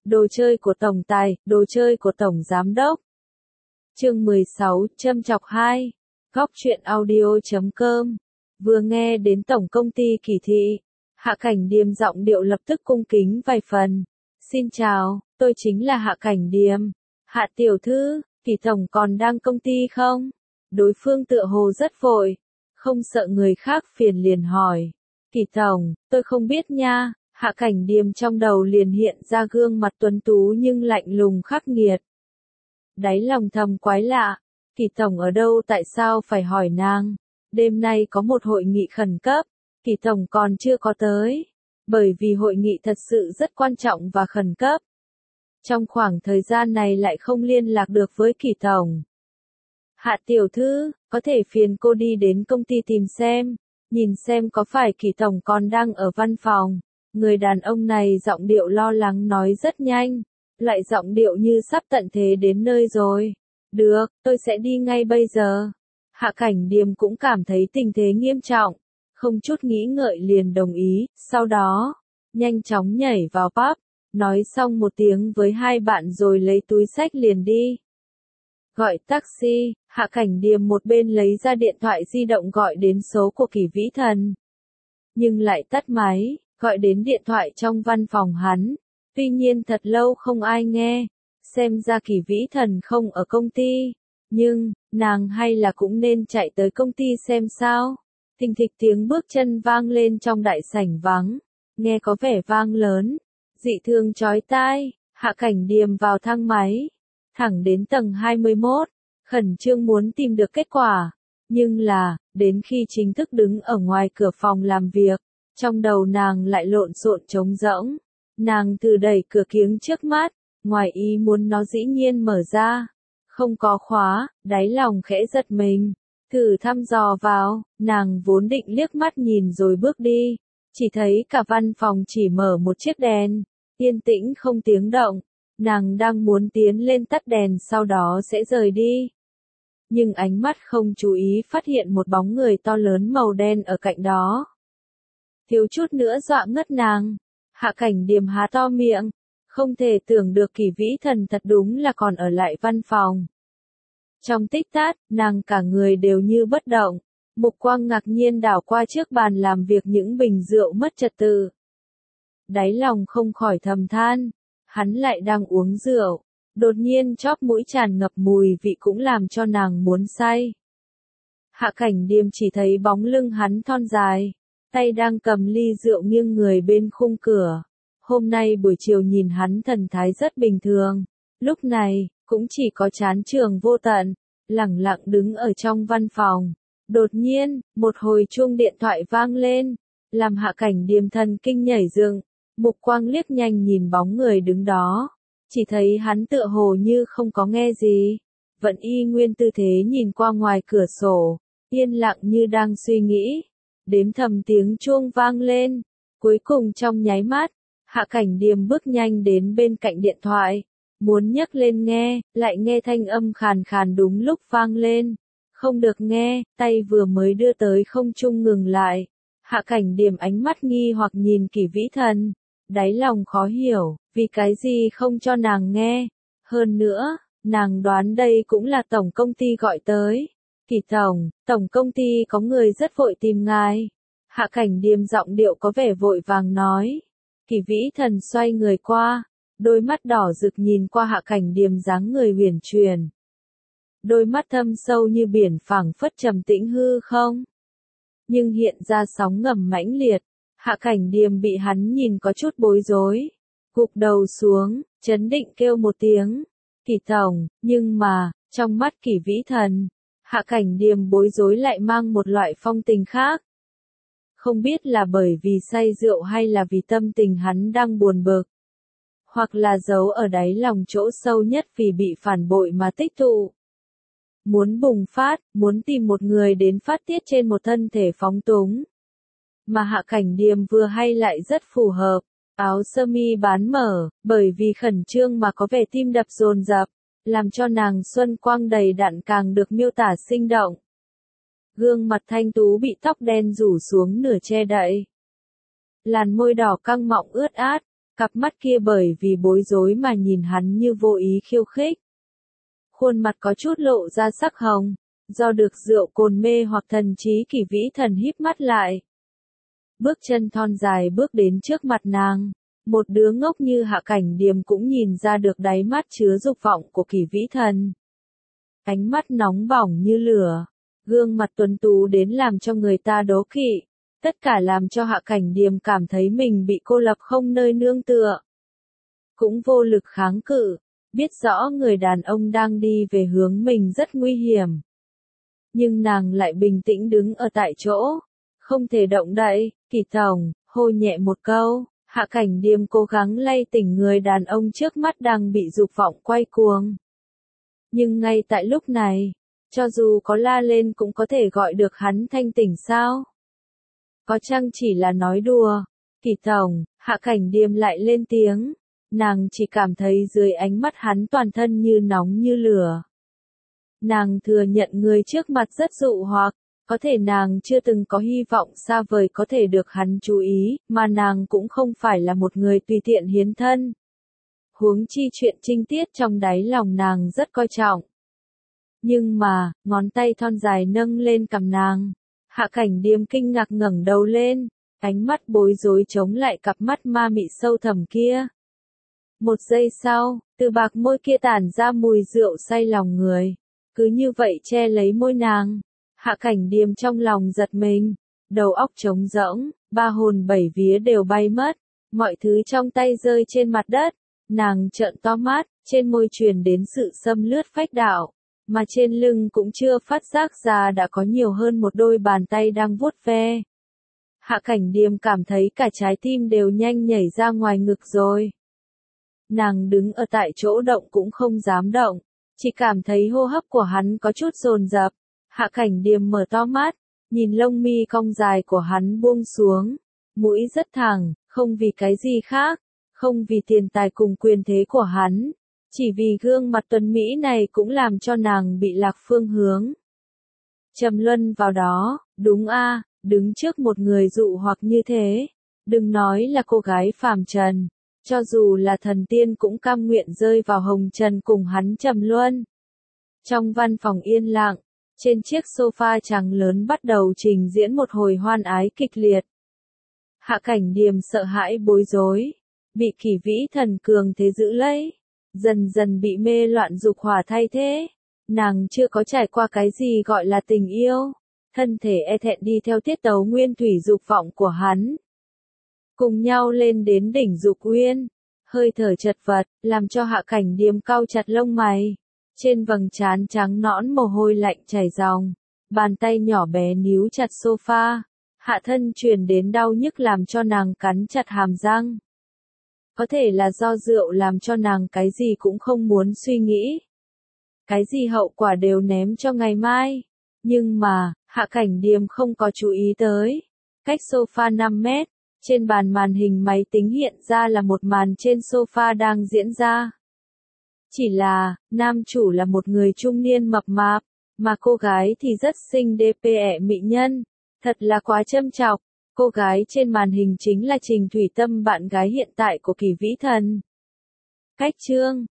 Đồ chơi của tổng tài, đồ chơi của tổng giám đốc. Chương 16, châm chọc 2. Góc truyện audio.com. Vừa nghe đến tổng công ty Kỳ Thị, Hạ Cảnh Điềm giọng điệu lập tức cung kính vài phần. Xin chào, tôi chính là Hạ Cảnh Điềm. Hạ tiểu thư, Kỳ tổng còn đang công ty không? Đối phương tựa hồ rất vội, không sợ người khác phiền liền hỏi. Kỳ tổng, tôi không biết nha. Hạ Cảnh Điềm trong đầu liền hiện ra gương mặt tuấn tú nhưng lạnh lùng khắc nghiệt. Đáy lòng thầm quái lạ, Kỳ tổng ở đâu, tại sao phải hỏi nàng? Đêm nay có một hội nghị khẩn cấp, Kỳ tổng còn chưa có tới, bởi vì hội nghị thật sự rất quan trọng và khẩn cấp. Trong khoảng thời gian này lại không liên lạc được với Kỳ tổng. Hạ tiểu thư, có thể phiền cô đi đến công ty tìm xem, nhìn xem có phải Kỳ tổng còn đang ở văn phòng. Người đàn ông này giọng điệu lo lắng nói rất nhanh, lại giọng điệu như sắp tận thế đến nơi rồi. Được, tôi sẽ đi ngay bây giờ. Hạ Cảnh Điềm cũng cảm thấy tình thế nghiêm trọng, không chút nghĩ ngợi liền đồng ý, sau đó, nhanh chóng nhảy vào pub, nói xong một tiếng với hai bạn rồi lấy túi xách liền đi. Gọi taxi, Hạ Cảnh Điềm một bên lấy ra điện thoại di động gọi đến số của Kỳ Vĩ Thần. Nhưng lại tắt máy. Gọi đến điện thoại trong văn phòng hắn, tuy nhiên thật lâu không ai nghe, xem ra Kỳ Vĩ Thần không ở công ty, nhưng, nàng hay là cũng nên chạy tới công ty xem sao. Thình thịch tiếng bước chân vang lên trong đại sảnh vắng, nghe có vẻ vang lớn, dị thường chói tai. Hạ Cảnh Điềm vào thang máy, thẳng đến tầng 21, khẩn trương muốn tìm được kết quả, nhưng là, đến khi chính thức đứng ở ngoài cửa phòng làm việc, trong đầu nàng lại lộn xộn trống rỗng. Nàng thử đẩy cửa kiếng trước mắt, ngoài ý muốn nó dĩ nhiên mở ra. Không có khóa, đáy lòng khẽ giật mình. Thử thăm dò vào, nàng vốn định liếc mắt nhìn rồi bước đi. Chỉ thấy cả văn phòng chỉ mở một chiếc đèn, yên tĩnh không tiếng động. Nàng đang muốn tiến lên tắt đèn sau đó sẽ rời đi. Nhưng ánh mắt không chú ý phát hiện một bóng người to lớn màu đen ở cạnh đó. Thiếu chút nữa dọa ngất nàng. Hạ Cảnh Điềm há to miệng, không thể tưởng được Kỳ Vĩ Thần thật đúng là còn ở lại văn phòng. Trong tích tắc, nàng cả người đều như bất động, mục quang ngạc nhiên đảo qua trước bàn làm việc những bình rượu mất trật tự. Đáy lòng không khỏi thầm than, hắn lại đang uống rượu, đột nhiên chóp mũi tràn ngập mùi vị cũng làm cho nàng muốn say. Hạ Cảnh Điềm chỉ thấy bóng lưng hắn thon dài, tay đang cầm ly rượu nghiêng người bên khung cửa. Hôm nay buổi chiều nhìn hắn thần thái rất bình thường, lúc này, cũng chỉ có chán trường vô tận, lẳng lặng đứng ở trong văn phòng. Đột nhiên, một hồi chuông điện thoại vang lên, làm Hạ Cảnh Điềm thần kinh nhảy dựng, mục quang liếc nhanh nhìn bóng người đứng đó, chỉ thấy hắn tựa hồ như không có nghe gì, vẫn y nguyên tư thế nhìn qua ngoài cửa sổ, yên lặng như đang suy nghĩ. Đếm thầm tiếng chuông vang lên, cuối cùng trong nháy mắt, Hạ Cảnh Điềm bước nhanh đến bên cạnh điện thoại, muốn nhấc lên nghe, lại nghe thanh âm khàn khàn đúng lúc vang lên. Không được nghe, tay vừa mới đưa tới không trung ngừng lại. Hạ Cảnh Điềm ánh mắt nghi hoặc nhìn Kỳ Vĩ Thần, đáy lòng khó hiểu, vì cái gì không cho nàng nghe. Hơn nữa, nàng đoán đây cũng là tổng công ty gọi tới. Kỳ tổng công ty có người rất vội tìm ngài. Hạ Cảnh Điềm giọng điệu có vẻ vội vàng nói. Kỳ Vĩ Thần xoay người qua, đôi mắt đỏ rực nhìn qua Hạ Cảnh Điềm dáng người huyền chuyển. Đôi mắt thâm sâu như biển phảng phất trầm tĩnh hư không. Nhưng hiện ra sóng ngầm mãnh liệt, Hạ Cảnh Điềm bị hắn nhìn có chút bối rối. Gục đầu xuống, chấn định kêu một tiếng. Kỳ tổng, nhưng mà, trong mắt Kỳ Vĩ Thần, Hạ Cảnh Điềm bối rối lại mang một loại phong tình khác. Không biết là bởi vì say rượu hay là vì tâm tình hắn đang buồn bực. Hoặc là giấu ở đáy lòng chỗ sâu nhất vì bị phản bội mà tích tụ. Muốn bùng phát, muốn tìm một người đến phát tiết trên một thân thể phóng túng. Mà Hạ Cảnh Điềm vừa hay lại rất phù hợp. Áo sơ mi bán mở, bởi vì khẩn trương mà có vẻ tim đập dồn dập, làm cho nàng xuân quang đầy đặn càng được miêu tả sinh động. Gương mặt thanh tú bị tóc đen rủ xuống nửa che đậy. Làn môi đỏ căng mọng ướt át, Cặp mắt kia bởi vì bối rối mà nhìn hắn như vô ý khiêu khích. Khuôn mặt có chút lộ ra sắc hồng, do được rượu cồn mê hoặc thần trí Kỷ Vĩ Thần híp mắt lại. Bước chân thon dài bước đến trước mặt nàng. Một đứa ngốc như Hạ Cảnh Điềm cũng nhìn ra được đáy mắt chứa dục vọng của Kỷ Vĩ Thần. Ánh mắt nóng bỏng như lửa, gương mặt tuấn tú đến làm cho người ta đố kỵ, tất cả làm cho Hạ Cảnh Điềm cảm thấy mình bị cô lập không nơi nương tựa. Cũng vô lực kháng cự, biết rõ người đàn ông đang đi về hướng mình rất nguy hiểm. Nhưng nàng lại bình tĩnh đứng ở tại chỗ, không thể động đậy. Kỷ tổng, hô nhẹ một câu. Hạ Cảnh Điềm cố gắng lay tỉnh người đàn ông trước mắt đang bị dục vọng quay cuồng. Nhưng ngay tại lúc này, cho dù có la lên cũng có thể gọi được hắn thanh tỉnh sao? Có chăng chỉ là nói đùa? Kỷ tổng, Hạ Cảnh Điềm lại lên tiếng. Nàng chỉ cảm thấy dưới ánh mắt hắn toàn thân như nóng như lửa. Nàng thừa nhận người trước mặt rất dụ hoặc. Có thể nàng chưa từng có hy vọng xa vời có thể được hắn chú ý, mà nàng cũng không phải là một người tùy tiện hiến thân. Huống chi chuyện trinh tiết trong đáy lòng nàng rất coi trọng. Nhưng mà, ngón tay thon dài nâng lên cằm nàng. Hạ Cảnh Điềm kinh ngạc ngẩng đầu lên, ánh mắt bối rối chống lại cặp mắt ma mị sâu thẳm kia. Một giây sau, từ bạc môi kia tản ra mùi rượu say lòng người. Cứ như vậy che lấy môi nàng. Hạ Cảnh Điềm trong lòng giật mình, đầu óc trống rỗng, ba hồn bảy vía đều bay mất, mọi thứ trong tay rơi trên mặt đất, nàng trợn to mắt, trên môi truyền đến sự xâm lướt phách đạo, mà trên lưng cũng chưa phát giác ra đã có nhiều hơn một đôi bàn tay đang vuốt ve. Hạ Cảnh Điềm cảm thấy cả trái tim đều nhanh nhảy ra ngoài ngực rồi. Nàng đứng ở tại chỗ động cũng không dám động, chỉ cảm thấy hô hấp của hắn có chút dồn dập. Hạ Cảnh Điềm mở to mắt, nhìn lông mi cong dài của hắn buông xuống, mũi rất thẳng, không vì cái gì khác, không vì tiền tài cùng quyền thế của hắn, chỉ vì gương mặt tuấn mỹ này cũng làm cho nàng bị lạc phương hướng. Trầm luân vào đó, đúng a, đứng trước một người dụ hoặc như thế, đừng nói là cô gái phàm trần, cho dù là thần tiên cũng cam nguyện rơi vào hồng trần cùng hắn trầm luân. Trong văn phòng yên lặng, trên chiếc sofa trắng lớn bắt đầu trình diễn một hồi hoan ái kịch liệt. Hạ Cảnh Điềm sợ hãi bối rối, bị Kỷ Vĩ Thần cường thế giữ lấy, dần dần bị mê loạn dục hỏa thay thế. Nàng chưa có trải qua cái gì gọi là tình yêu, thân thể e thẹn đi theo tiết tấu nguyên thủy dục vọng của hắn. Cùng nhau lên đến đỉnh dục uyên, hơi thở chật vật, làm cho Hạ Cảnh Điềm cau chặt lông mày. Trên vầng trán trắng nõn mồ hôi lạnh chảy ròng, bàn tay nhỏ bé níu chặt sofa, hạ thân truyền đến đau nhức làm cho nàng cắn chặt hàm răng. Có thể là do rượu làm cho nàng cái gì cũng không muốn suy nghĩ. Cái gì hậu quả đều ném cho ngày mai. Nhưng mà, Hạ Cảnh Điềm không có chú ý tới. Cách sofa 5 mét, trên bàn màn hình máy tính hiện ra là một màn trên sofa đang diễn ra. Chỉ là, nam chủ là một người trung niên mập mạp, mà cô gái thì rất xinh đẹp mỹ nhân. Thật là quá châm chọc. Cô gái trên màn hình chính là Trình Thủy Tâm, bạn gái hiện tại của Kỷ Vĩ Thần. Cách chương